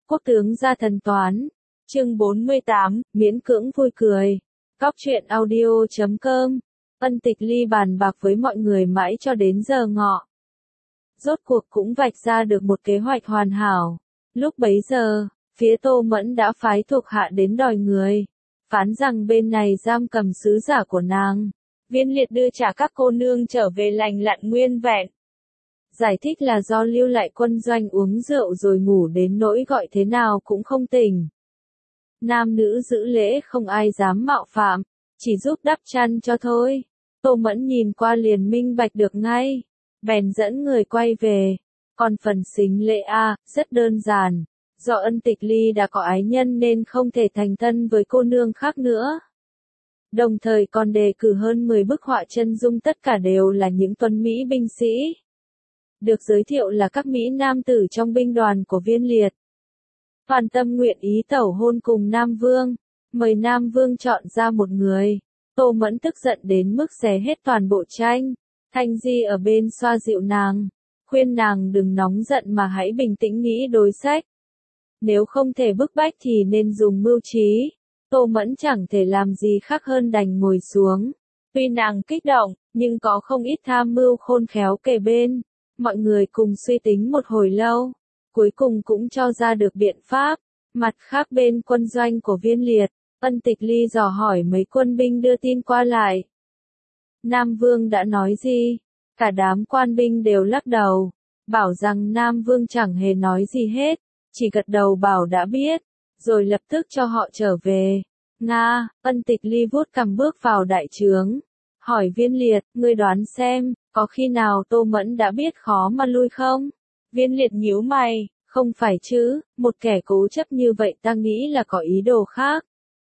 Quốc tướng gia thần toán. Chương 48, miễn cưỡng vui cười. Cóc truyện audio.com. Ân Tịch Ly bàn bạc với mọi người mãi cho đến giờ ngọ. Rốt cuộc cũng vạch ra được một kế hoạch hoàn hảo. Lúc bấy giờ, phía Tô Mẫn đã phái thuộc hạ đến đòi người. Phán rằng bên này giam cầm sứ giả của nàng. Viên Liệt đưa trả các cô nương trở về lành lặn nguyên vẹn. Giải thích là do lưu lại quân doanh uống rượu rồi ngủ đến nỗi gọi thế nào cũng không tỉnh. Nam nữ giữ lễ không ai dám mạo phạm, chỉ giúp đắp chăn cho thôi. Tô Mẫn nhìn qua liền minh bạch được ngay, bèn dẫn người quay về. Còn phần xính lễ rất đơn giản, do Ân Tịch Ly đã có ái nhân nên không thể thành thân với cô nương khác nữa. Đồng thời còn đề cử hơn 10 bức họa chân dung, tất cả đều là những tuấn mỹ binh sĩ. Được giới thiệu là các mỹ nam tử trong binh đoàn của Viên Liệt. Toàn tâm nguyện ý tẩu hôn cùng Nam Vương, mời Nam Vương chọn ra một người. Tô Mẫn tức giận đến mức xé hết toàn bộ tranh. Thanh Di ở bên xoa dịu nàng, khuyên nàng đừng nóng giận mà hãy bình tĩnh nghĩ đối sách. Nếu không thể bức bách thì nên dùng mưu trí. Tô Mẫn chẳng thể làm gì khác hơn đành ngồi xuống. Tuy nàng kích động, nhưng có không ít tham mưu khôn khéo kề bên. Mọi người cùng suy tính một hồi lâu, cuối cùng cũng cho ra được biện pháp. Mặt khác bên quân doanh của Viên Liệt, Ân Tịch Ly dò hỏi mấy quân binh đưa tin qua lại. Nam Vương đã nói gì? Cả đám quan binh đều lắc đầu, bảo rằng Nam Vương chẳng hề nói gì hết, chỉ gật đầu bảo đã biết, rồi lập tức cho họ trở về. Nga, Ân Tịch Ly vuốt cằm bước vào đại trướng, hỏi Viên Liệt, ngươi đoán xem, có khi nào Tô Mẫn đã biết khó mà lui không? Viên Liệt nhíu mày, không phải chứ, một kẻ cố chấp như vậy ta nghĩ là có ý đồ khác.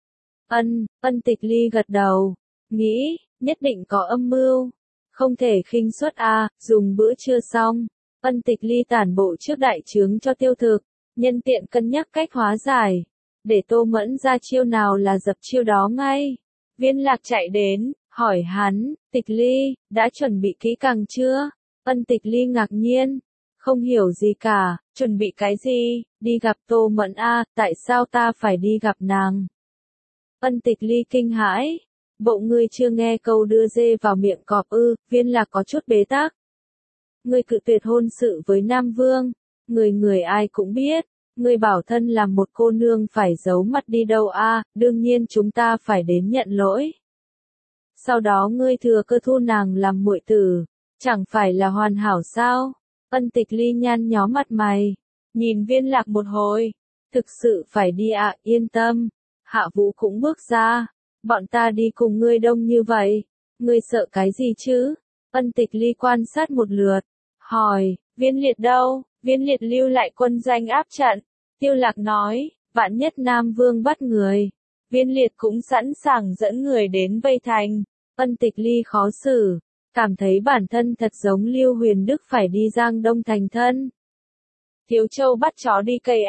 Ân Tịch Ly gật đầu, nghĩ, nhất định có âm mưu, không thể khinh suất dùng bữa trưa xong. Ân Tịch Ly tản bộ trước đại trướng cho tiêu thực, nhân tiện cân nhắc cách hóa giải, để Tô Mẫn ra chiêu nào là dập chiêu đó ngay. Viên Lạc chạy đến, hỏi hắn, Tịch Ly, đã chuẩn bị kỹ càng chưa? Ân Tịch Ly ngạc nhiên, không hiểu gì cả, chuẩn bị cái gì, đi gặp Tô Mẫn tại sao ta phải đi gặp nàng? Ân Tịch Ly kinh hãi, bộ ngươi chưa nghe câu đưa dê vào miệng cọp ư? Viên Lạc có chút bế tắc. Ngươi cự tuyệt hôn sự với Nam Vương, người ai cũng biết, ngươi bảo thân làm một cô nương phải giấu mặt đi đâu đương nhiên chúng ta phải đến nhận lỗi. Sau đó ngươi thừa cơ thu nàng làm muội tử, chẳng phải là hoàn hảo sao? Ân Tịch Ly nhăn nhó mặt mày, nhìn Viên Lạc một hồi, thực sự phải đi yên tâm. Hạ Vũ cũng bước ra, bọn ta đi cùng ngươi đông như vậy, ngươi sợ cái gì chứ? Ân Tịch Ly quan sát một lượt, hỏi, Viên Liệt đâu? Viên Liệt lưu lại quân doanh áp trận. Tiêu Lạc nói, vạn nhất Nam Vương bắt người, Viên Liệt cũng sẵn sàng dẫn người đến vây thành. Ân Tịch Ly khó xử, cảm thấy bản thân thật giống Lưu Huyền Đức phải đi Giang Đông thành thân. Thiếu Châu bắt chó đi cày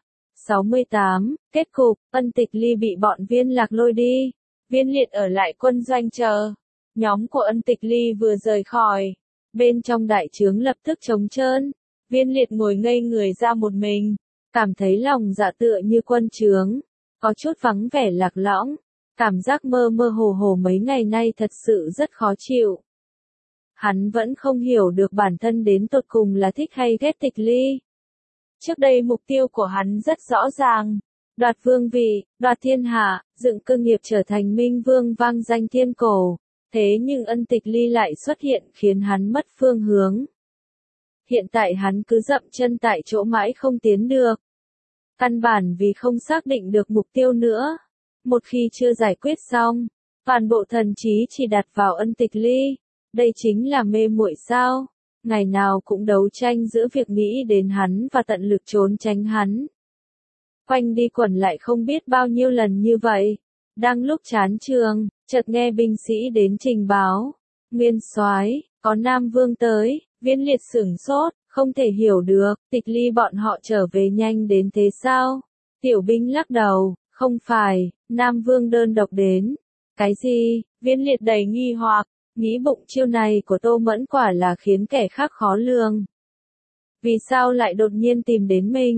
68, kết cục, Ân Tịch Ly bị bọn Viên Lạc lôi đi. Viên Liệt ở lại quân doanh chờ. Nhóm của Ân Tịch Ly vừa rời khỏi, bên trong đại trướng lập tức trống trơn. Viên Liệt ngồi ngây người ra một mình, cảm thấy lòng dạ tựa như quân trướng, có chút vắng vẻ lạc lõng, cảm giác mơ mơ hồ hồ mấy ngày nay thật sự rất khó chịu. Hắn vẫn không hiểu được bản thân đến tột cùng là thích hay ghét Tịch Ly. Trước đây mục tiêu của hắn rất rõ ràng, đoạt vương vị, đoạt thiên hạ, dựng cơ nghiệp trở thành minh vương vang danh thiên cổ. Thế nhưng Ân Tịch Ly lại xuất hiện khiến hắn mất phương hướng. Hiện tại hắn cứ dậm chân tại chỗ mãi không tiến được. Căn bản vì không xác định được mục tiêu nữa. Một khi chưa giải quyết xong, toàn bộ thần trí chỉ đặt vào Ân Tịch Ly. Đây chính là mê muội sao? Ngày nào cũng đấu tranh giữa việc nghĩ đến hắn và tận lực trốn tránh hắn. Quanh đi quẩn lại không biết bao nhiêu lần như vậy. Đang lúc chán trường, chợt nghe binh sĩ đến trình báo. Nguyên soái, có Nam Vương tới. Viên Liệt sửng sốt, không thể hiểu được, Tịch Ly bọn họ trở về nhanh đến thế sao? Tiểu binh lắc đầu, không phải, Nam Vương đơn độc đến. Cái gì? Viên Liệt đầy nghi hoặc, nghĩ bụng chiêu này của Tô Mẫn quả là khiến kẻ khác khó lường. Vì sao lại đột nhiên tìm đến mình?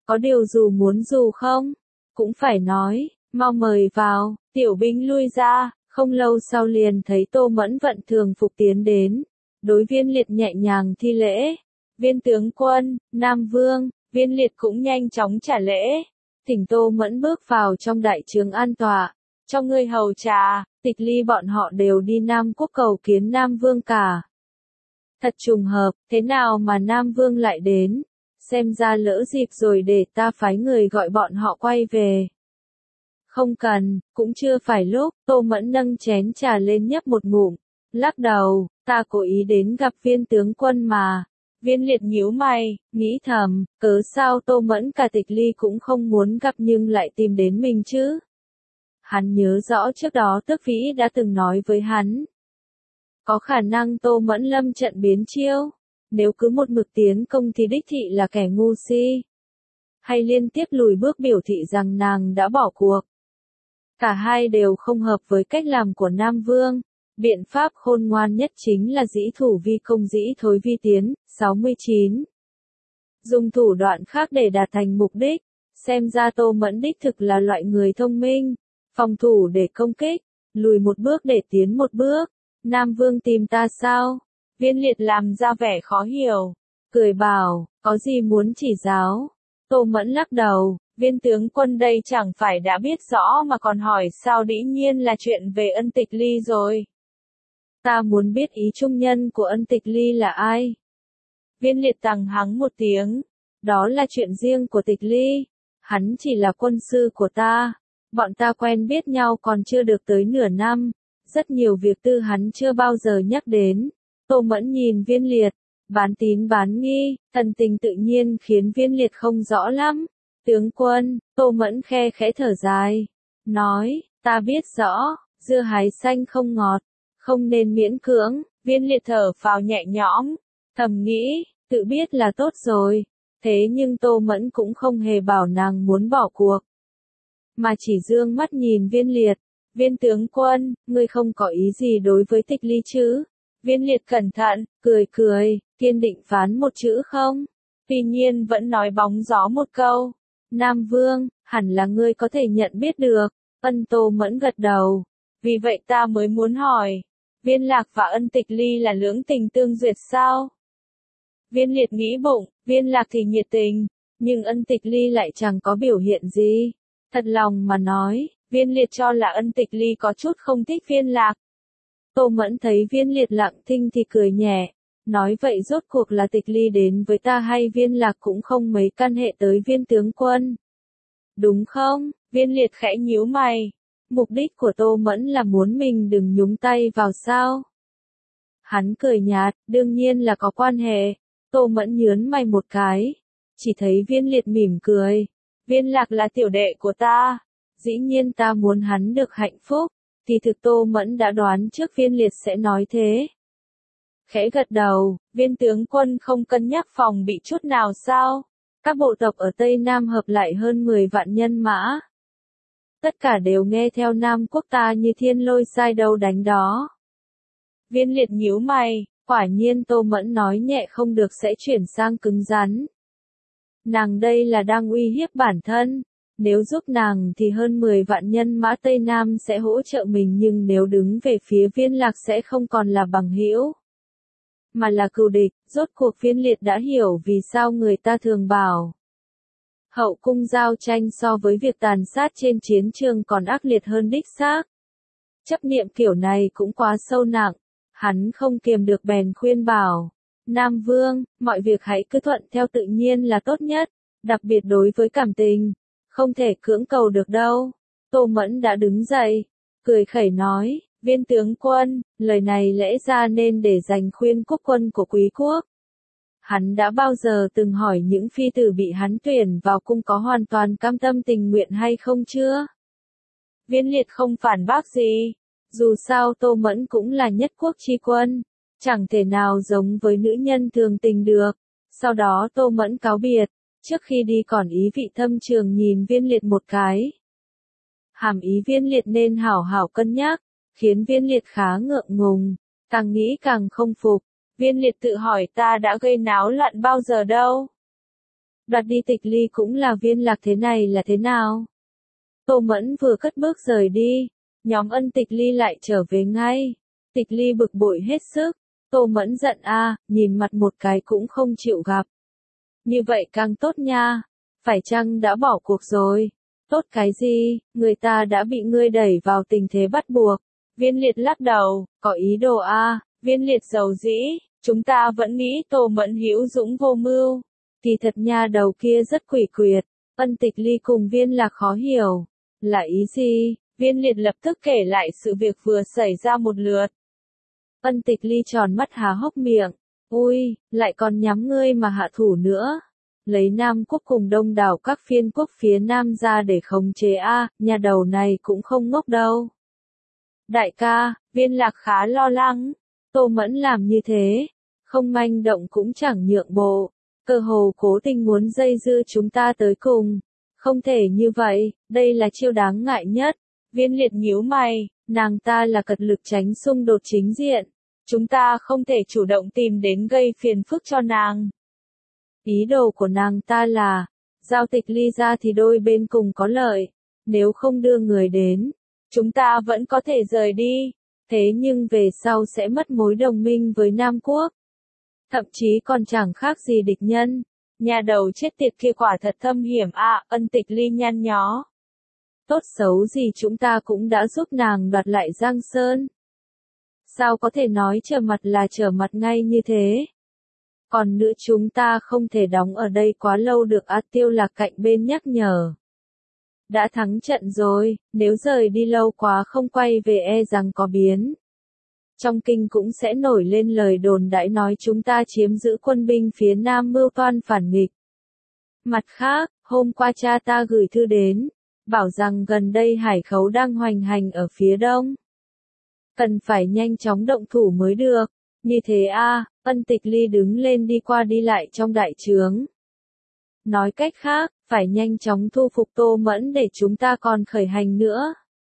có điều dù muốn dù không, cũng phải nói, mau mời vào, tiểu binh lui ra, không lâu sau liền thấy Tô Mẫn vận thường phục tiến đến, đối Viên Liệt nhẹ nhàng thi lễ, viên tướng quân, Nam Vương, Viên Liệt cũng nhanh chóng trả lễ, thỉnh Tô Mẫn bước vào trong đại trướng an tọa, cho ngươi hầu trà, Tịch Ly bọn họ đều đi Nam Quốc cầu kiến Nam Vương cả. Thật trùng hợp, thế nào mà Nam Vương lại đến? Xem ra lỡ dịp rồi để ta phái người gọi bọn họ quay về. Không cần, cũng chưa phải lúc, Tô Mẫn nâng chén trà lên nhấp một ngụm, lắc đầu, ta cố ý đến gặp viên tướng quân mà. Viên Liệt nhíu mày, nghĩ thầm, cớ sao Tô Mẫn cả Tịch Ly cũng không muốn gặp nhưng lại tìm đến mình chứ? Hắn nhớ rõ trước đó Tước Vĩ đã từng nói với hắn. Có khả năng Tô Mẫn lâm trận biến chiêu, nếu cứ một mực tiến công thì đích thị là kẻ ngu si. Hay liên tiếp lùi bước biểu thị rằng nàng đã bỏ cuộc. Cả hai đều không hợp với cách làm của Nam Vương. Biện pháp khôn ngoan nhất chính là dĩ thủ vi công dĩ thối vi tiến, 69. Dùng thủ đoạn khác để đạt thành mục đích. Xem ra Tô Mẫn đích thực là loại người thông minh. Phòng thủ để công kích, lùi một bước để tiến một bước. Nam Vương tìm ta sao? Viên Liệt làm ra vẻ khó hiểu. Cười bảo, có gì muốn chỉ giáo? Tô Mẫn lắc đầu, viên tướng quân đây chẳng phải đã biết rõ mà còn hỏi sao, dĩ nhiên là chuyện về Ân Tịch Ly rồi. Ta muốn biết ý trung nhân của Ân Tịch Ly là ai? Viên Liệt tằng hắng một tiếng. Đó là chuyện riêng của Tịch Ly. Hắn chỉ là quân sư của ta. Bọn ta quen biết nhau còn chưa được tới nửa năm. Rất nhiều việc tư hắn chưa bao giờ nhắc đến. Tô Mẫn nhìn Viên Liệt. Bán tín bán nghi, thần tình tự nhiên khiến Viên Liệt không rõ lắm. Tướng quân, Tô Mẫn khe khẽ thở dài. Nói, ta biết rõ, dưa hái xanh không ngọt. Không nên miễn cưỡng, Viên Liệt thở phào nhẹ nhõm, thầm nghĩ, tự biết là tốt rồi, thế nhưng Tô Mẫn cũng không hề bảo nàng muốn bỏ cuộc, mà chỉ dương mắt nhìn Viên Liệt, viên tướng quân, ngươi không có ý gì đối với Tịch Ly chứ? Viên Liệt cẩn thận, cười, kiên định phán một chữ không, tuy nhiên vẫn nói bóng gió một câu, Nam Vương, hẳn là ngươi có thể nhận biết được, Tô Mẫn gật đầu, vì vậy ta mới muốn hỏi. Viên Lạc và Ân Tịch Ly là lưỡng tình tương duyệt sao? Viên Liệt nghĩ bụng, Viên Lạc thì nhiệt tình, nhưng Ân Tịch Ly lại chẳng có biểu hiện gì. Thật lòng mà nói, Viên Liệt cho là Ân Tịch Ly có chút không thích Viên Lạc. Tô Mẫn thấy Viên Liệt lặng thinh thì cười nhẹ, nói vậy rốt cuộc là Tịch Ly đến với ta hay Viên Lạc cũng không mấy căn hệ tới viên tướng quân. Đúng không? Viên Liệt khẽ nhíu mày. Mục đích của Tô Mẫn là muốn mình đừng nhúng tay vào sao? Hắn cười nhạt, đương nhiên là có quan hệ. Tô Mẫn nhớn mày một cái. Chỉ thấy Viên Liệt mỉm cười. Viên Lạc là tiểu đệ của ta. Dĩ nhiên ta muốn hắn được hạnh phúc. Thì thực Tô Mẫn đã đoán trước Viên Liệt sẽ nói thế. Khẽ gật đầu, viên tướng quân không cân nhắc phòng bị chút nào sao? Các bộ tộc ở Tây Nam hợp lại hơn 10 vạn nhân mã. Tất cả đều nghe theo Nam Quốc ta như thiên lôi sai đâu đánh đó. Viên Liệt nhíu mày, quả nhiên Tô Mẫn nói nhẹ không được sẽ chuyển sang cứng rắn. Nàng đây là đang uy hiếp bản thân. Nếu giúp nàng thì hơn 10 vạn nhân mã Tây Nam sẽ hỗ trợ mình, nhưng nếu đứng về phía Viên Lạc sẽ không còn là bằng hữu, mà là cừu địch. Rốt cuộc Viên Liệt đã hiểu vì sao người ta thường bảo hậu cung giao tranh so với việc tàn sát trên chiến trường còn ác liệt hơn đích xác. Chấp niệm kiểu này cũng quá sâu nặng. Hắn không kiềm được bèn khuyên bảo. Nam Vương, mọi việc hãy cứ thuận theo tự nhiên là tốt nhất. Đặc biệt đối với cảm tình. Không thể cưỡng cầu được đâu. Tô Mẫn đã đứng dậy. Cười khẩy nói. Viên tướng quân, lời này lẽ ra nên để dành khuyên quốc quân của quý quốc. Hắn đã bao giờ từng hỏi những phi tử bị hắn tuyển vào cung có hoàn toàn cam tâm tình nguyện hay không chưa? Viên Liệt không phản bác gì. Dù sao Tô Mẫn cũng là nhất quốc chi quân. Chẳng thể nào giống với nữ nhân thường tình được. Sau đó Tô Mẫn cáo biệt. Trước khi đi còn ý vị thâm trường nhìn Viên Liệt một cái. Hàm ý Viên Liệt nên hảo hảo cân nhắc. Khiến Viên Liệt khá ngượng ngùng. Càng nghĩ càng không phục. Viên Liệt tự hỏi ta đã gây náo loạn bao giờ đâu. Đoạt đi Tịch Ly cũng là Viên Lạc, thế này là thế nào? Tô Mẫn vừa cất bước rời đi, nhóm Ân Tịch Ly lại trở về ngay. Tịch Ly bực bội hết sức, Tô Mẫn giận nhìn mặt một cái cũng không chịu gặp. Như vậy càng tốt nha, phải chăng đã bỏ cuộc rồi? Tốt cái gì, người ta đã bị ngươi đẩy vào tình thế bắt buộc. Viên Liệt lắc đầu, có ý đồ Viên Liệt giàu dĩ, chúng ta vẫn nghĩ Tô Mẫn hữu dũng vô mưu. Kỳ thật nha đầu kia rất quỷ quyệt. Ân Tịch Ly cùng Viên Lạc khó hiểu. Là ý gì? Viên Liệt lập tức kể lại sự việc vừa xảy ra một lượt. Ân Tịch Ly tròn mắt há hốc miệng. Ui, lại còn nhắm ngươi mà hạ thủ nữa. Lấy Nam quốc cùng đông đảo các phiên quốc phía Nam ra để khống chế nhà đầu này cũng không ngốc đâu. Đại ca, Viên Lạc khá lo lắng. Tô Mẫn làm như thế, không manh động cũng chẳng nhượng bộ. Cơ hồ cố tình muốn dây dưa chúng ta tới cùng. Không thể như vậy, đây là chiêu đáng ngại nhất. Viên Liệt nhíu mày, nàng ta là cật lực tránh xung đột chính diện. Chúng ta không thể chủ động tìm đến gây phiền phức cho nàng. Ý đồ của nàng ta là, giao Tịch Ly ra thì đôi bên cùng có lợi. Nếu không đưa người đến, chúng ta vẫn có thể rời đi. Thế nhưng về sau sẽ mất mối đồng minh với Nam Quốc. Thậm chí còn chẳng khác gì địch nhân. Nhà đầu chết tiệt kia quả thật thâm hiểm Ân Tịch Ly nhăn nhó. Tốt xấu gì chúng ta cũng đã giúp nàng đoạt lại Giang Sơn. Sao có thể nói trở mặt là trở mặt ngay như thế? Còn nữa chúng ta không thể đóng ở đây quá lâu được Tiêu Lạc cạnh bên nhắc nhở. Đã thắng trận rồi, nếu rời đi lâu quá không quay về e rằng có biến. Trong kinh cũng sẽ nổi lên lời đồn đại nói chúng ta chiếm giữ quân binh phía Nam mưu toan phản nghịch. Mặt khác, hôm qua cha ta gửi thư đến, bảo rằng gần đây hải khấu đang hoành hành ở phía đông. Cần phải nhanh chóng động thủ mới được. Như thế Ân Tịch Ly đứng lên đi qua đi lại trong đại trướng. Nói cách khác, phải nhanh chóng thu phục Tô Mẫn để chúng ta còn khởi hành nữa.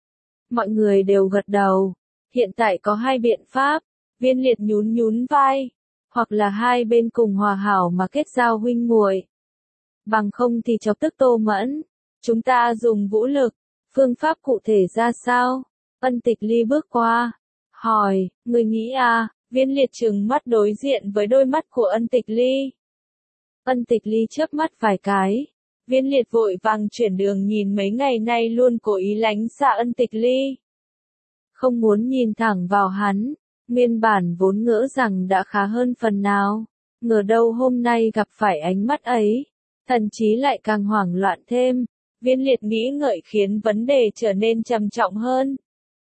Mọi người đều gật đầu. Hiện tại có hai biện pháp. Viên Liệt nhún nhún vai. Hoặc là hai bên cùng hòa hảo mà kết giao huynh muội. Bằng không thì chọc tức Tô Mẫn. Chúng ta dùng vũ lực. Phương pháp cụ thể ra sao? Ân Tịch Ly bước qua. Hỏi, người nghĩ Viên Liệt trừng mắt đối diện với đôi mắt của Ân Tịch Ly. Ân Tịch Ly chớp mắt vài cái. Viên Liệt vội vàng chuyển đường nhìn mấy ngày nay luôn cố ý lánh xa Ân Tịch Ly. Không muốn nhìn thẳng vào hắn. Nguyên bản vốn ngỡ rằng đã khá hơn phần nào. Ngờ đâu hôm nay gặp phải ánh mắt ấy. Thần trí lại càng hoảng loạn thêm. Viên Liệt nghĩ ngợi khiến vấn đề trở nên trầm trọng hơn.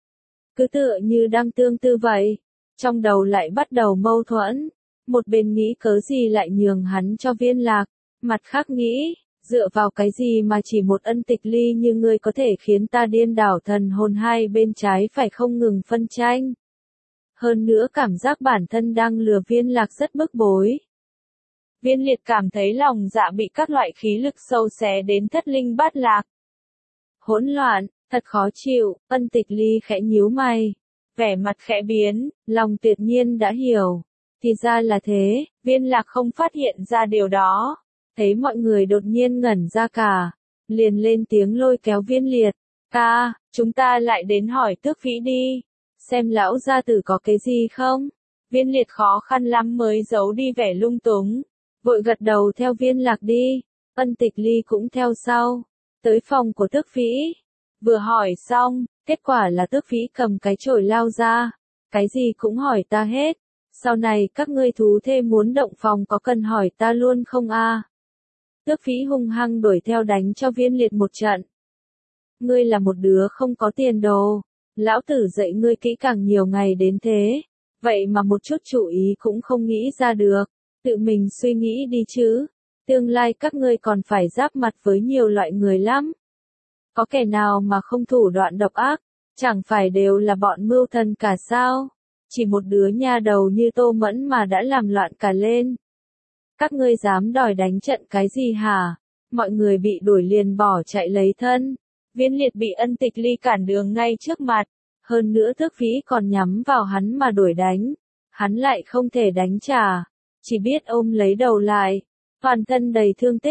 Cứ tựa như đang tương tư vậy. Trong đầu lại bắt đầu mâu thuẫn. Một bên nghĩ cớ gì lại nhường hắn cho Viên Lạc. Mặt khác nghĩ, dựa vào cái gì mà chỉ một Ân Tịch Ly như ngươi có thể khiến ta điên đảo thần hồn, hai bên trái phải không ngừng phân tranh. Hơn nữa cảm giác bản thân đang lừa Viên Lạc rất bức bối. Viên Liệt cảm thấy lòng dạ bị các loại khí lực sâu xé đến thất linh bát lạc. Hỗn loạn, thật khó chịu. Ân Tịch Ly khẽ nhíu mày. Vẻ mặt khẽ biến, lòng tuyệt nhiên đã hiểu. Thì ra là thế, Viên Lạc không phát hiện ra điều đó. Thấy mọi người đột nhiên ngẩn ra cả. Liền lên tiếng lôi kéo Viên Liệt. Ca, chúng ta lại đến hỏi Tước Vĩ đi. Xem lão gia tử có cái gì không? Viên Liệt khó khăn lắm mới giấu đi vẻ lung túng. Vội gật đầu theo Viên Lạc đi. Ân Tịch Ly cũng theo sau. Tới phòng của Tước Vĩ. Vừa hỏi xong, kết quả là Tước Vĩ cầm cái chổi lao ra. Cái gì cũng hỏi ta hết. Sau này các ngươi thú thê muốn động phòng có cần hỏi ta luôn không Tước Vĩ hung hăng đuổi theo đánh cho Viên Liệt một trận. Ngươi là một đứa không có tiền đồ. Lão tử dạy ngươi kỹ càng nhiều ngày đến thế. Vậy mà một chút chủ ý cũng không nghĩ ra được. Tự mình suy nghĩ đi chứ. Tương lai các ngươi còn phải giáp mặt với nhiều loại người lắm. Có kẻ nào mà không thủ đoạn độc ác. Chẳng phải đều là bọn mưu thần cả sao. Chỉ một đứa nha đầu như Tô Mẫn mà đã làm loạn cả lên. Các ngươi dám đòi đánh trận cái gì hả? Mọi người bị đuổi liền bỏ chạy lấy thân. Viên Liệt bị Ân Tịch Ly cản đường ngay trước mặt. Hơn nữa Tước Vĩ còn nhắm vào hắn mà đuổi đánh. Hắn lại không thể đánh trả. Chỉ biết ôm lấy đầu lại. Toàn thân đầy thương tích.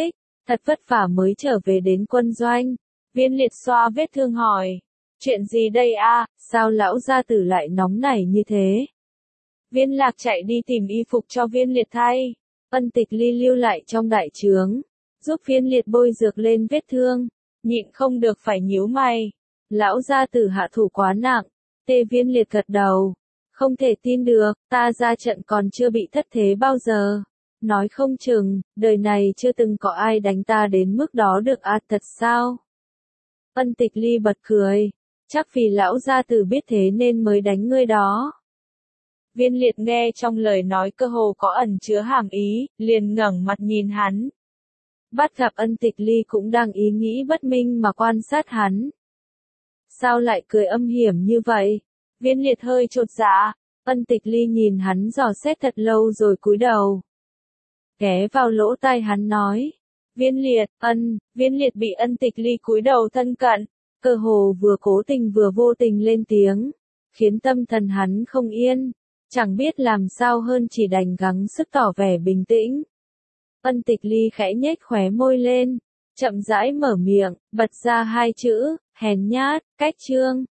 thật vất vả mới trở về đến quân doanh. Viên Liệt xoa vết thương hỏi. Chuyện gì đây a? Sao lão gia tử lại nóng nảy như thế? Viên Lạc chạy đi tìm y phục cho Viên Liệt thay. Ân Tịch Ly lưu lại trong đại trướng, giúp Viên Liệt bôi dược lên vết thương, nhịn không được phải nhíu mày. Lão gia tử hạ thủ quá nặng. Tê Viên Liệt gật đầu. Không thể tin được, ta ra trận còn chưa bị thất thế bao giờ. Nói không chừng, đời này chưa từng có ai đánh ta đến mức đó được à, thật sao? Ân Tịch Ly bật cười. Chắc vì lão gia tử biết thế nên mới đánh ngươi đó. Viên Liệt nghe trong lời nói cơ hồ có ẩn chứa hàm ý, liền ngẩng mặt nhìn hắn. Bắt gặp Ân Tịch Ly cũng đang ý nghĩ bất minh mà quan sát hắn. Sao lại cười âm hiểm như vậy? Viên Liệt hơi chột dạ. Ân Tịch Ly nhìn hắn dò xét thật lâu rồi cúi đầu. Ghé vào lỗ tai hắn nói. Viên Liệt bị Ân Tịch Ly cúi đầu thân cận, cơ hồ vừa cố tình vừa vô tình lên tiếng, khiến tâm thần hắn không yên, chẳng biết làm sao hơn chỉ đành gắng sức tỏ vẻ bình tĩnh. Ân Tịch Ly khẽ nhếch khóe môi lên, chậm rãi mở miệng, bật ra hai chữ, hèn nhát, cách trương.